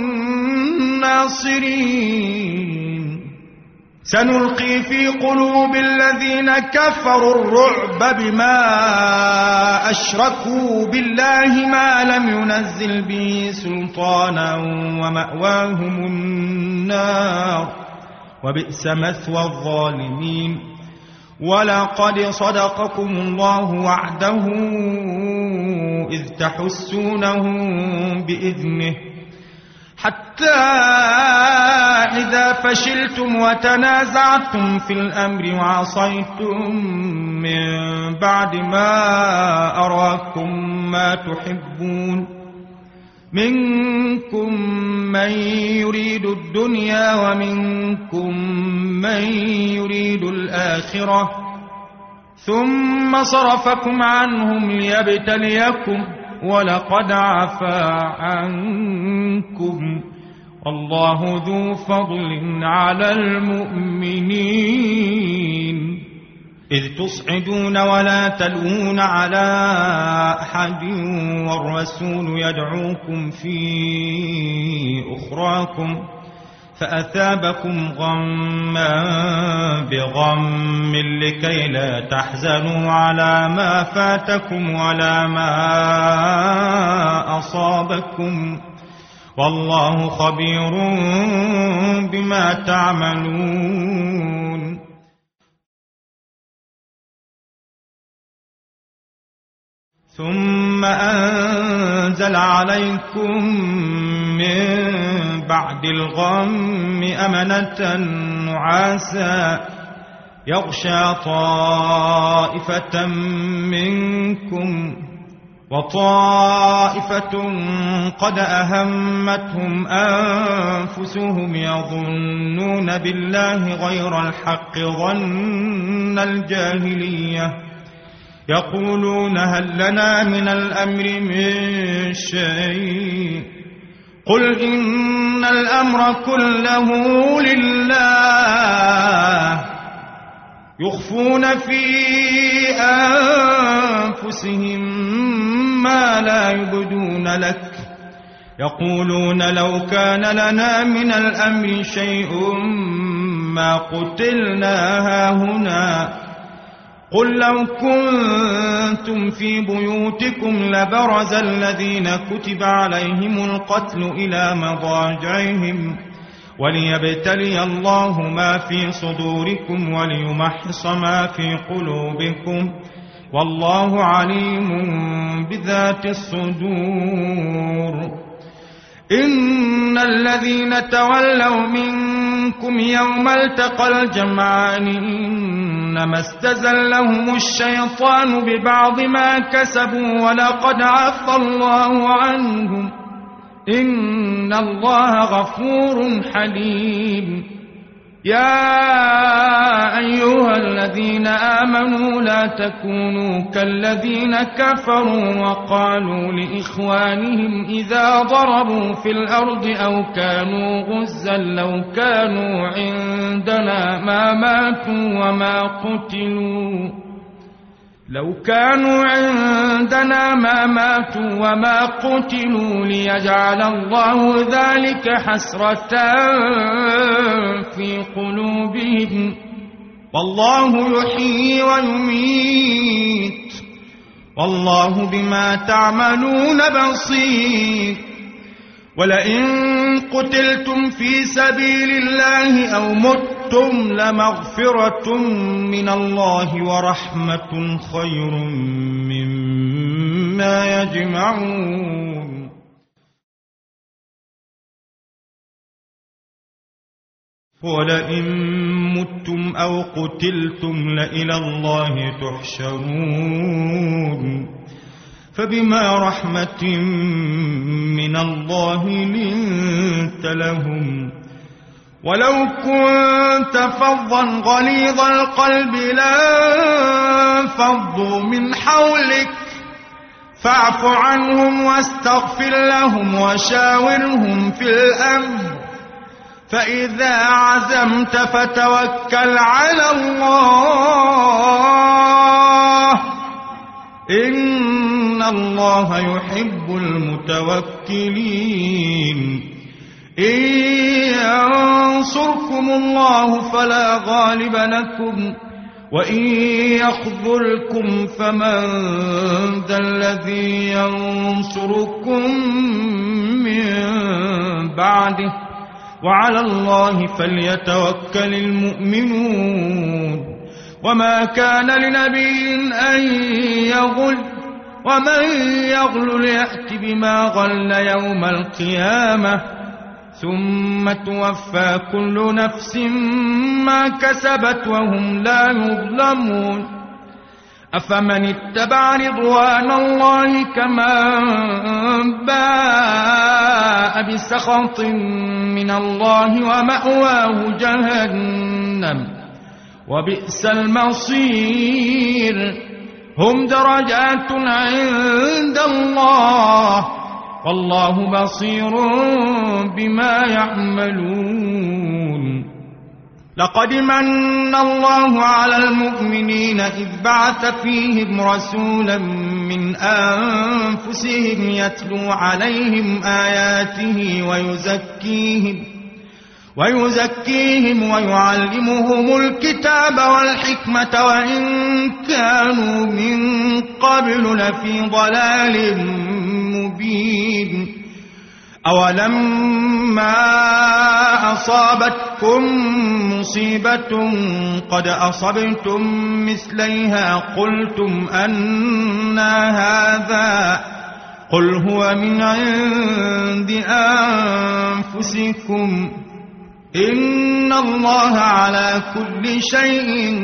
الناصرين سنلقي في قلوب الذين كفروا الرعب بما أشركوا بالله ما لم ينزل به سلطانا ومأواهم النار وبئس مثوى الظالمين ولقد صدقكم الله وعده إذ تحسونهم بإذنه حتى إذا فشلتم وتنازعتم في الأمر وعصيتم من بعد ما أراكم ما تحبون منكم من يريد الدنيا ومنكم من يريد الآخرة ثم صرفكم عنهم ليبتليكم ولقد عفا عنكم والله ذو فضل على المؤمنين إذ تصعدون ولا تلوون على أحد والرسول يدعوكم في أخراكم فأثابكم غما بغم لكي لا تحزنوا على ما فاتكم ولا ما أصابكم والله خبير بما تعملون ثم أنزل عليكم من بعد الغم أمنة نعاسا يغشى طائفة منكم وطائفة قد أهمتهم أنفسهم يظنون بالله غير الحق ظن الجاهلية يقولون هل لنا من الأمر من شيء قل إن الأمر كله لله يخفون في أنفسهم ما لا يبدون لك يقولون لو كان لنا من الأمر شيء ما قتلنا هاهنا قل لو كنتم في بيوتكم لبرز الذين كتب عليهم القتل إلى مضاجعهم وليبتلي الله ما في صدوركم وليمحص ما في قلوبكم والله عليم بذات الصدور. إن الذين تولوا منكم يوم التقى الجمعان إنما استزلهم الشيطان ببعض ما كسبوا ولقد عفى الله عنهم إن الله غفور حليم. يا أيها الذين آمنوا لا تكونوا كالذين كفروا وقالوا لإخوانهم إذا ضربوا في الأرض أو كانوا غزا لو كانوا عندنا ما ماتوا وما قتلوا ليجعل الله ذلك حسرة في قلوبهم والله يحيي ويميت والله بما تعملون بصير. ولئن قتلتم في سبيل الله أو متم لمغفرة من الله ورحمة خير مما يجمعون. ولئن متم أو قتلتم لإلى الله تحشرون. فبما رحمة من الله لنت لهم ولو كنت فظا غليظ القلب لانفضوا من حولك فاعف عنهم واستغفر لهم وشاورهم في الأمر فإذا عزمت فتوكل على الله إن الله يحب المتوكلين. إن ينصركم الله فلا غالب لكم وإن يخذلكم فمن ذا الذي ينصركم من بعده وعلى الله فليتوكل المؤمنون. وما كان لنبي أن يغل ومن يغل يأت بما غل يوم القيامة ثم توفى كل نفس ما كسبت وهم لا يظلمون. أفمن اتبع رضوان الله كمن باء بسخط من الله ومأواه جهنم وبئس المصير. هم درجات عند الله والله بصير بما يعملون. لقد من الله على المؤمنين إذ بعث فيهم رسولا من أنفسهم يتلو عليهم آياته ويزكيهم ويعلمهم الكتاب والحكمة وإن كانوا من قبل لفي ضلال مبين. أولما أصابتكم مصيبة قد أصبتم مثليها قلتم أنى هذا قل هو من عند أنفسكم إن الله على كل شيء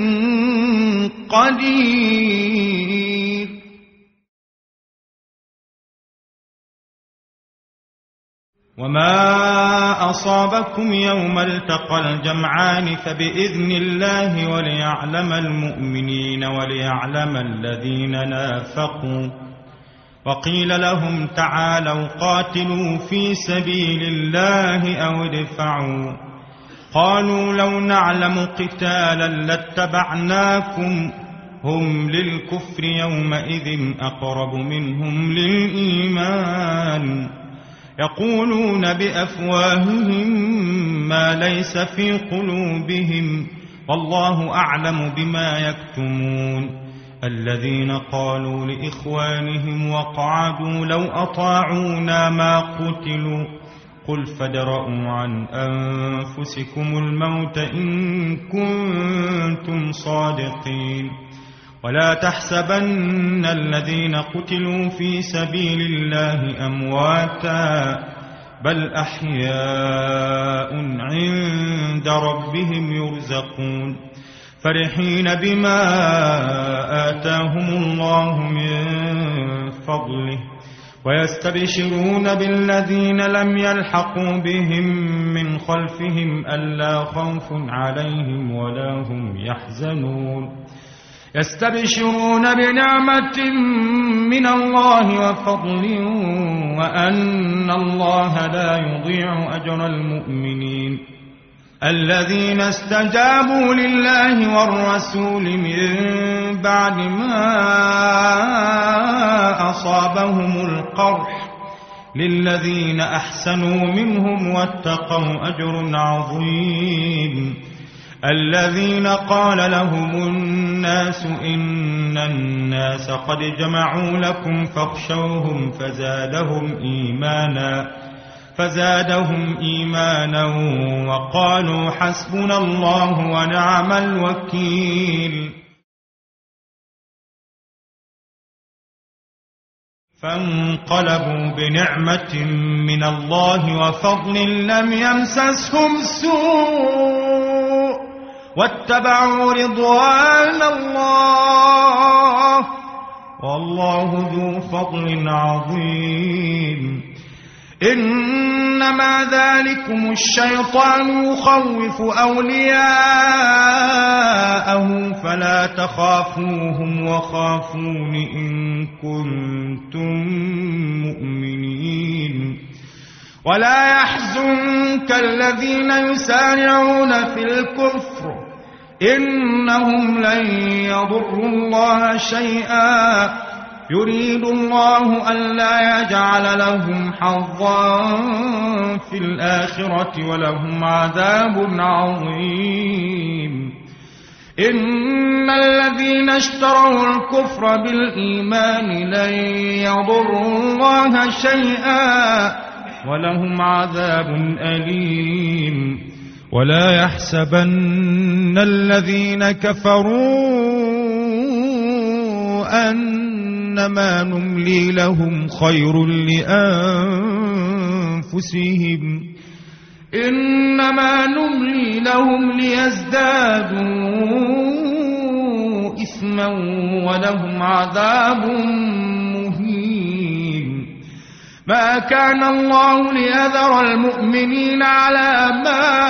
قدير. وما أصابكم يوم التقى الجمعان فبإذن الله وليعلم المؤمنين وليعلم الذين نافقوا. وقيل لهم تعالوا قاتلوا في سبيل الله أو ادفعوا قالوا لو نعلم قتالا لاتبعناكم هم للكفر يومئذ أقرب منهم للإيمان يقولون بأفواههم ما ليس في قلوبهم والله أعلم بما يكتمون. الذين قالوا لإخوانهم وقعدوا لو أطاعونا ما قتلوا قل فادرءوا عن أنفسكم الموت إن كنتم صادقين. ولا تحسبن الذين قتلوا في سبيل الله أمواتا بل أحياء عند ربهم يرزقون فرحين بما آتاهم الله من فضله ويستبشرون بالذين لم يلحقوا بهم من خلفهم ألا خوف عليهم ولا هم يحزنون يستبشرون بنعمة من الله وفضل وأن الله لا يضيع أجر المؤمنين. الذين استجابوا لله والرسول من بعد ما أصابهم القرح للذين أحسنوا منهم واتقوا أجر عظيم. الذين قال لهم الناس إن الناس قد جمعوا لكم فاخشوهم فزادهم إيمانا وقالوا حسبنا الله ونعم الوكيل. فانقلبوا بنعمة من الله وفضل لم يمسسهم سوء واتبعوا رضوان الله والله ذو فضل عظيم. إنما ذلكم الشيطان يخوف أولياءه فلا تخافوهم وخافون إن كنتم مؤمنين. ولا يحزنك الذين يسارعون في الكفر إنهم لن يضروا الله شيئا يريد الله ألا يجعل لهم حظا في الآخرة ولهم عذاب عظيم. إن الذين اشتروا الكفر بالإيمان لن يضروا الله شيئا ولهم عذاب أليم. ولا يحسبن الذين كفروا أنما نملي لهم خير لأنفسهم إنما نملي لهم ليزدادوا إثما ولهم عذاب مهين. ما كان الله ليذر المؤمنين على ما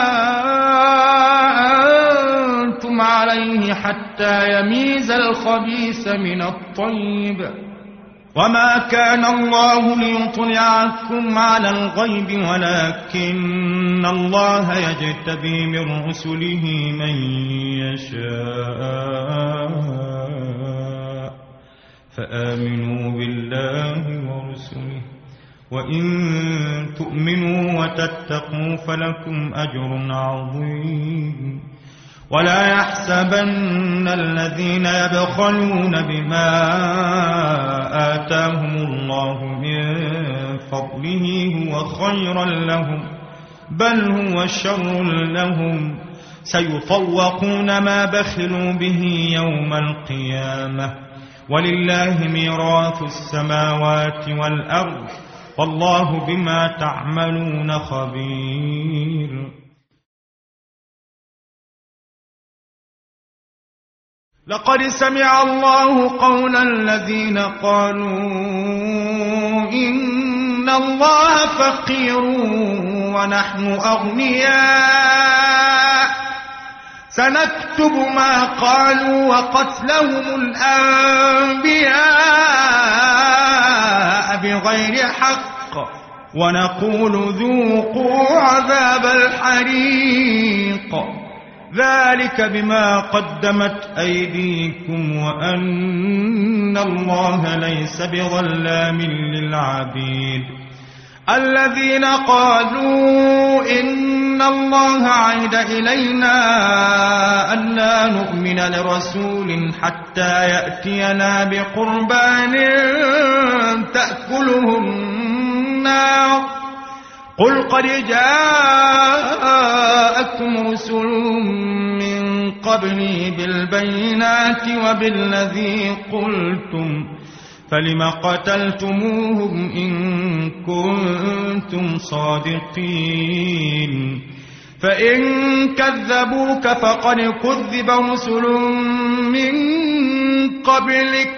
أنتم عليه حتى يميز الخبيث من الطيب وما كان الله ليطلعكم على الغيب ولكن الله يجتبي من رسله من يشاء فآمنوا بالله ورسله وإن تؤمنوا وتتقوا فلكم أجر عظيم. ولا يحسبن الذين يبخلون بما آتاهم الله من فضله هو خيرا لهم بل هو شر لهم سيطوقون ما بخلوا به يوم القيامة ولله ميراث السماوات والأرض والله بما تعملون خبير. لقد سمع الله قول الذين قالوا إن الله فقير ونحن أغنياء سنكتب ما قالوا وقتلهم الأنبياء بغير حق ونقول ذوقوا عذاب الحريق ذلك بما قدمت أيديكم وأن الله ليس بظلام للعبيد. الذين قالوا إن الله عهد إلينا ألا نؤمن لرسول حتى يأتينا بقربان تأكله النار قل قد جاءكم رسل من قبلي بالبينات وبالذي قلتم فلم قتلتموهم إن كنتم صادقين فإن كذبوك فقد كذب رسل من قبلك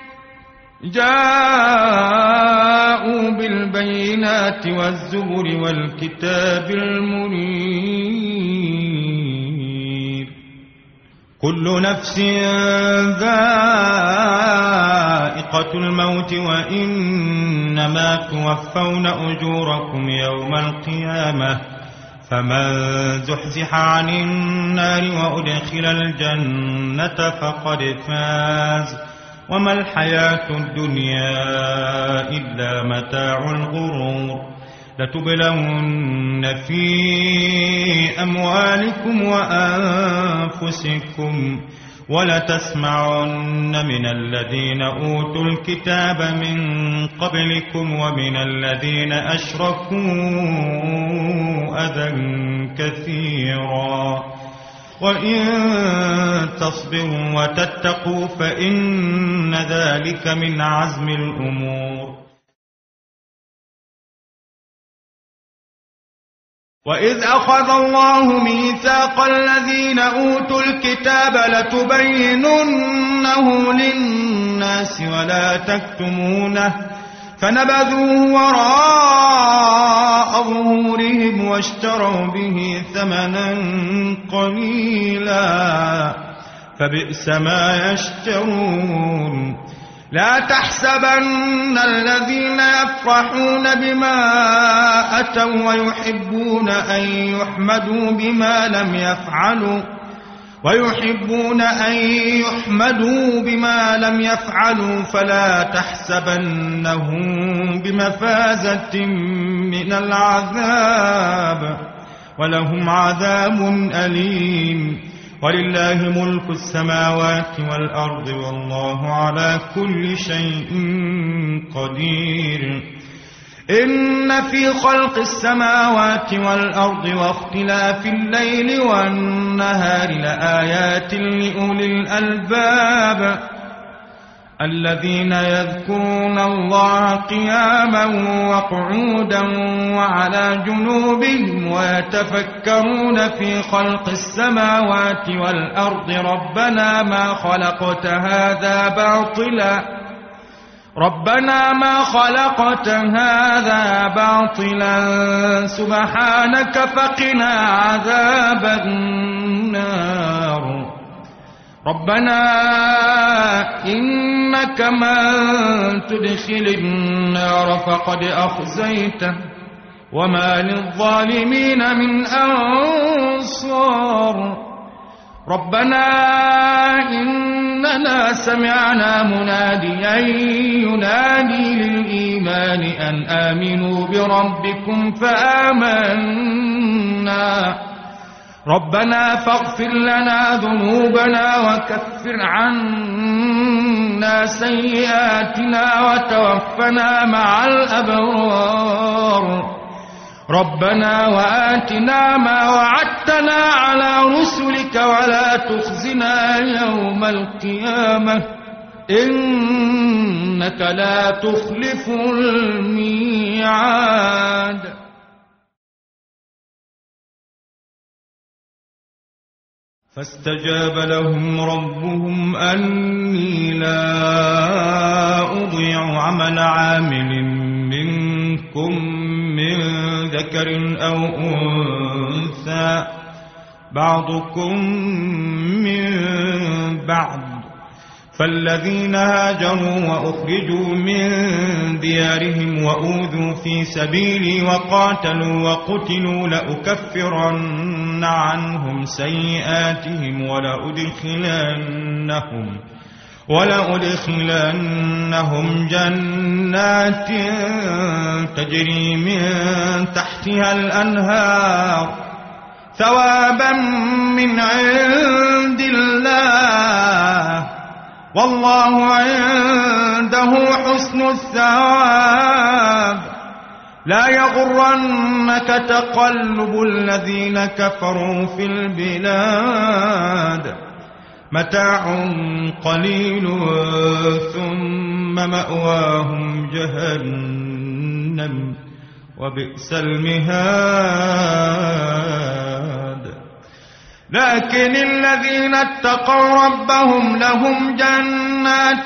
جاءوا بالبينات والزبر والكتاب المنير كل نفس ذائقة الموت وإنما توفون أجوركم يوم القيامة فمن زحزح عن النار وأدخل الجنة فقد فاز وما الحياة الدنيا إلا متاع الغرور لتبلون في أموالكم وأنفسكم ولتسمعن من الذين أوتوا الكتاب من قبلكم ومن الذين أشركوا أذى كثيرا وإن تصبروا وتتقوا فإن ذلك من عزم الأمور وإذ أخذ الله ميثاق الذين أوتوا الكتاب لتبيننه للناس ولا تكتمونه فنبذوه وراء ظهورهم واشتروا به ثمنا قليلا فبئس ما يشترون لا تحسبن الذين يفرحون بما أتوا ويحبون أن يحمدوا بما لم يفعلوا فلا تحسبنهم بمفازة من العذاب ولهم عذاب أليم ولله ملك السماوات والأرض والله على كل شيء قدير إن في خلق السماوات والأرض واختلاف الليل والنهار لآيات لأولي الألباب الذين يذكرون الله قياما وقعودا وعلى جنوبهم ويتفكرون في خلق السماوات والأرض ربنا ما خلقت هذا باطلا سبحانك فقنا عذاب النار ربنا إنك من تدخل النار فقد أخزيته وما للظالمين من أنصار ربنا إننا سمعنا مناديا ينادي للإيمان أن آمنوا بربكم فآمنا ربنا فاغفر لنا ذنوبنا وكفر عنا سيئاتنا وتوفنا مع الأبرار ربنا وآتنا ما وعدتنا على رسلك ولا تخزنا يوم القيامة إنك لا تخلف الميعاد فاستجاب لهم ربهم أني لا أضيع عمل عامل منكم من ذكر أو أنثى بعضكم من بعض فالذين هاجروا وأخرجوا من ديارهم وأوذوا في سبيلي وقاتلوا وقتلوا لأكفرن عنهم سيئاتهم ولأدخلنهم جنات تجري من تحتها الأنهار ثوابا من عند الله والله عنده حسن الثواب. لا يغرنك تقلب الذين كفروا في البلاد متاع قليل ثم مأواهم جهنم وبئس المهاد. لكن الذين اتقوا ربهم لهم جنات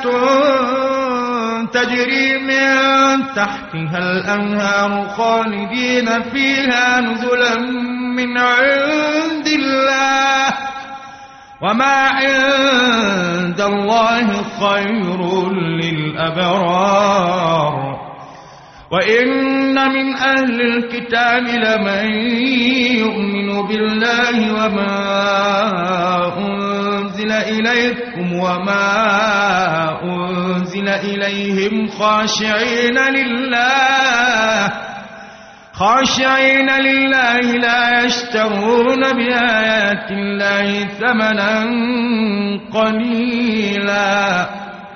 تجري من تحتها الأنهار خالدين فيها نزلا من عند الله وما عند الله خير للأبرار. وإن من أهل الكتاب لمن يؤمن بالله وما أنزل إليكم وما أنزل إليهم خاشعين لله لا يشترون بآيات الله ثمنا قليلا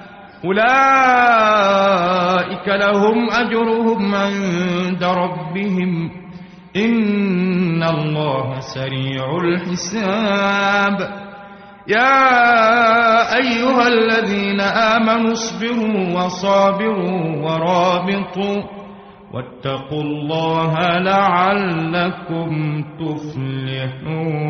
أولئك لهم أجرهم عند ربهم إن الله سريع الحساب. يا أيها الذين آمنوا اصبروا وصابروا ورابطوا واتقوا الله لعلكم تفلحون.